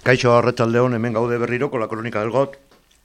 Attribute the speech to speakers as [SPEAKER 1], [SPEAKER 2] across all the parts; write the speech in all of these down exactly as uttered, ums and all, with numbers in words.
[SPEAKER 1] Kaixo Arratsaldeon, hemen gaude berriro con la crónica del G O T.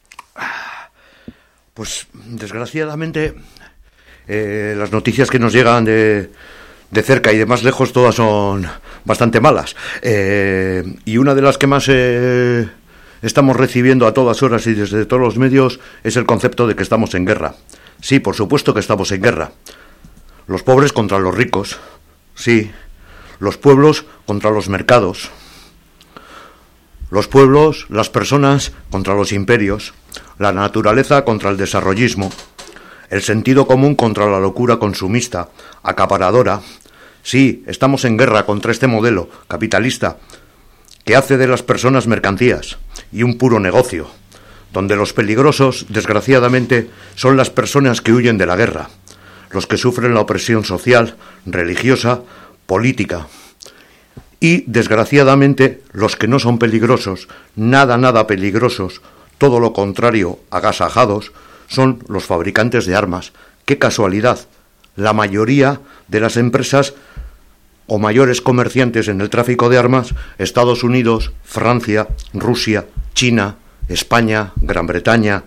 [SPEAKER 1] Pues desgraciadamente eh, las noticias que nos llegan de, de cerca y de más lejos todas son bastante malas. Eh, y una de las que más eh, estamos recibiendo a todas horas y desde todos los medios es el concepto de que estamos en guerra. Sí, por supuesto que estamos en guerra. Los pobres contra los ricos, sí. Los pueblos contra los mercados. Los pueblos, las personas contra los imperios, la naturaleza contra el desarrollismo, el sentido común contra la locura consumista, acaparadora. Sí, estamos en guerra contra este modelo capitalista que hace de las personas mercancías y un puro negocio, donde los peligrosos, desgraciadamente, son las personas que huyen de la guerra, los que sufren la opresión social, religiosa, política. Y, desgraciadamente, los que no son peligrosos, nada, nada peligrosos, todo lo contrario, agasajados, son los fabricantes de armas. ¡Qué casualidad! La mayoría de las empresas o mayores comerciantes en el tráfico de armas, Estados Unidos, Francia, Rusia, China, España, Gran Bretaña,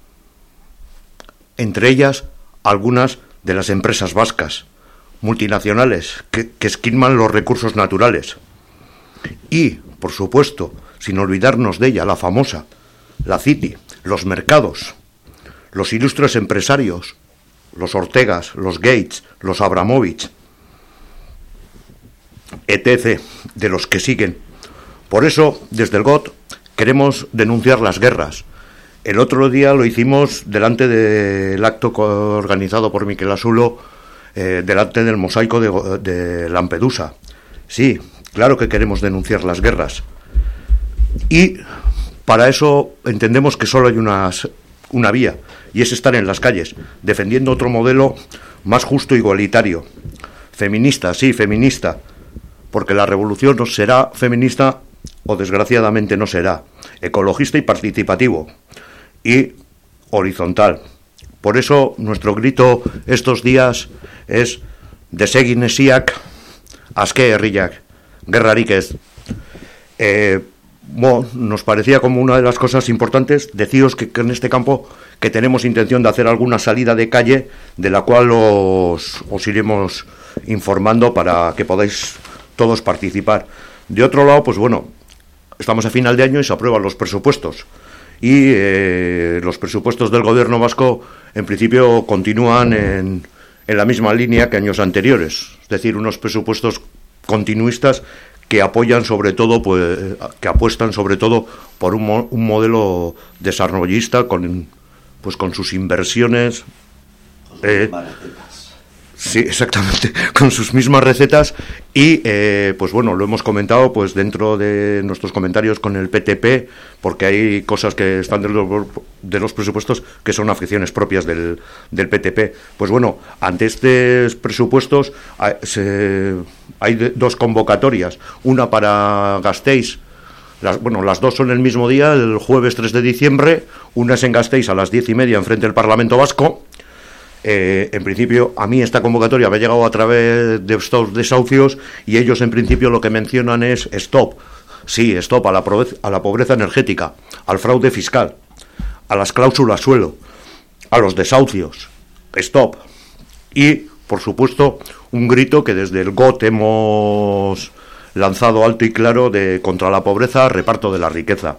[SPEAKER 1] entre ellas algunas de las empresas vascas, multinacionales, que, que esquilman los recursos naturales. Y, por supuesto, sin olvidarnos de ella, la famosa, la City, los mercados, los ilustres empresarios, los Ortegas, los Gates, los Abramovich, etcétera, de los que siguen. Por eso, desde el G O T, queremos denunciar las guerras. El otro día lo hicimos delante del acto organizado por Miquel Asulo, eh, delante del mosaico de, de Lampedusa. Sí, claro que queremos denunciar las guerras. Y para eso entendemos que solo hay unas, una vía, y es estar en las calles, defendiendo otro modelo más justo e igualitario. Feminista, sí, feminista, porque la revolución no será feminista o desgraciadamente no será. Ecologista y participativo. Y horizontal. Por eso nuestro grito estos días es desegin esiak, aske herriak, guerrarik ez. Eh, bueno, nos parecía como una de las cosas importantes. Deciros que, que en este campo que tenemos intención de hacer alguna salida de calle, de la cual os, os iremos informando para que podáis todos participar. De otro lado, pues bueno, estamos a final de año y se aprueban los presupuestos. Y eh, los presupuestos del gobierno vasco en principio continúan en, en la misma línea que años anteriores, es decir, unos presupuestos continuistas que apoyan sobre todo, pues, que apuestan sobre todo por un, mo- un modelo desarrollista con, pues, con sus inversiones. Eh, Sí, exactamente, con sus mismas recetas y, eh, pues bueno, lo hemos comentado pues dentro de nuestros comentarios con el P T P, porque hay cosas que están de los, de los presupuestos que son aficiones propias del, del P T P. Pues bueno, ante estos presupuestos hay, se, hay de, dos convocatorias, una para Gasteiz. Las, bueno, las dos son el mismo día, el jueves tres de diciembre, una es en Gasteiz a las diez y media enfrente del Parlamento Vasco. Eh, en principio, a mí esta convocatoria me ha llegado a través de estos desahucios y ellos en principio lo que mencionan es stop, sí, stop a la, pobreza, a la pobreza energética, al fraude fiscal, a las cláusulas suelo, a los desahucios, stop. Y, por supuesto, un grito que desde el G O T hemos lanzado alto y claro de contra la pobreza, reparto de la riqueza.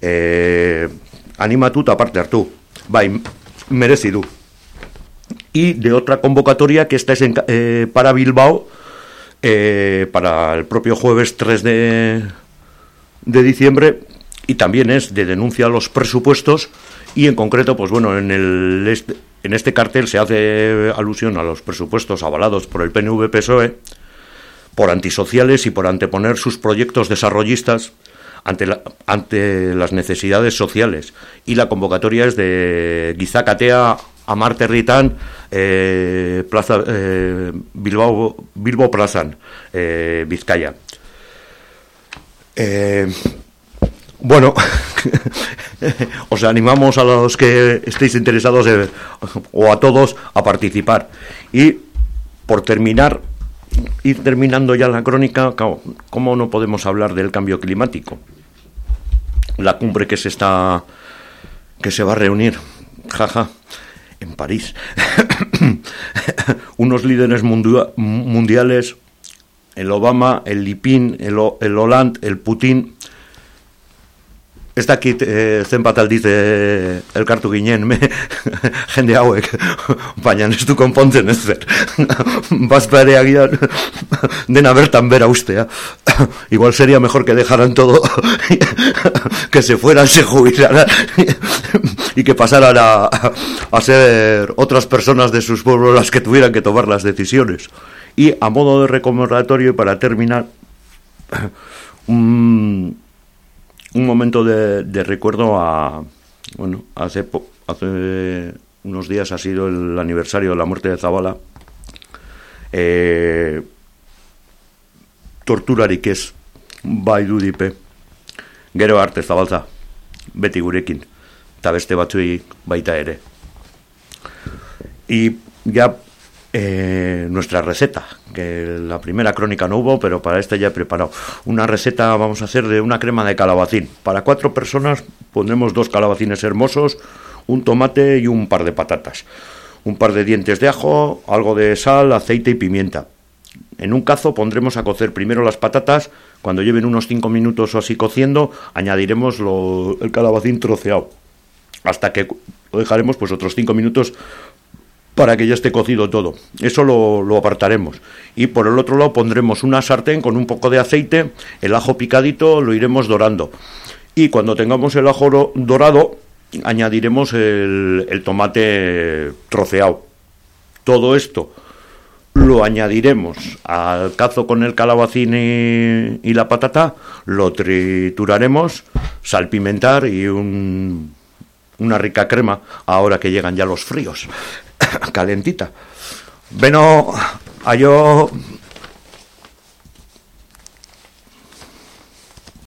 [SPEAKER 1] Eh, anima tú, taparte hartu. Bai, merezi du. Y de otra convocatoria que esta es en, eh, para Bilbao, eh, para el propio jueves tres de, de diciembre, y también es de denuncia a los presupuestos, y en concreto, pues bueno, en, el este, en este cartel se hace alusión a los presupuestos avalados por el P N V P S O E, por antisociales y por anteponer sus proyectos desarrollistas ante, la, ante las necesidades sociales. Y la convocatoria es de Gizacatea, Amar Territan, eh, Plaza, eh, Bilbao, Bilbo Plazan, eh, Vizcaya. Eh, bueno, os animamos a los que estéis interesados eh, o a todos a participar. Y por terminar, ir terminando ya la crónica, ¿cómo no podemos hablar del cambio climático? la cumbre que se está que se va a reunir, jaja, en París. Unos líderes mundu- mundiales, el Obama, el Lipin, el, o- el Hollande, el Putin. Ez dakit e, zenbat aldiz e, elkartu ginen, me, jende hauek, baina ez du konpontzen ez zer. Bazpa ere agian dena bertan bera ustea. Igual sería mejor que dejaran todo, que se fueran, se jubilaran y que pasaran a, a ser otras personas de sus pueblos las que tuvieran que tomar las decisiones. Y a modo de recordatorio, y para terminar, un... Un momento de, de recuerdo a... Bueno, hace, po, hace unos días ha sido el aniversario de la muerte de Zabala. Eh, torturarik ez, bai dudipe. Gero arte Zabalza, beti gurekin. Eta beste batzuei baita ere. Y ya... Eh, nuestra receta, que la primera crónica no hubo, pero para esta ya he preparado una receta. Vamos a hacer de una crema de calabacín. Para cuatro personas pondremos dos calabacines hermosos, un tomate y un par de patatas, un par de dientes de ajo, algo de sal, aceite y pimienta. En un cazo pondremos a cocer primero las patatas. Cuando lleven unos cinco minutos o así cociendo, añadiremos lo, el calabacín troceado, hasta que lo dejaremos pues otros cinco minutos para que ya esté cocido todo. Eso lo, lo apartaremos. Y por el otro lado pondremos una sartén con un poco de aceite, el ajo picadito lo iremos dorando. Y cuando tengamos el ajo dorado, añadiremos el, el tomate troceado. Todo esto lo añadiremos al cazo con el calabacín y, y la patata, lo trituraremos, salpimentar y un, una rica crema ahora que llegan ya los fríos. Calentita. Bueno, a yo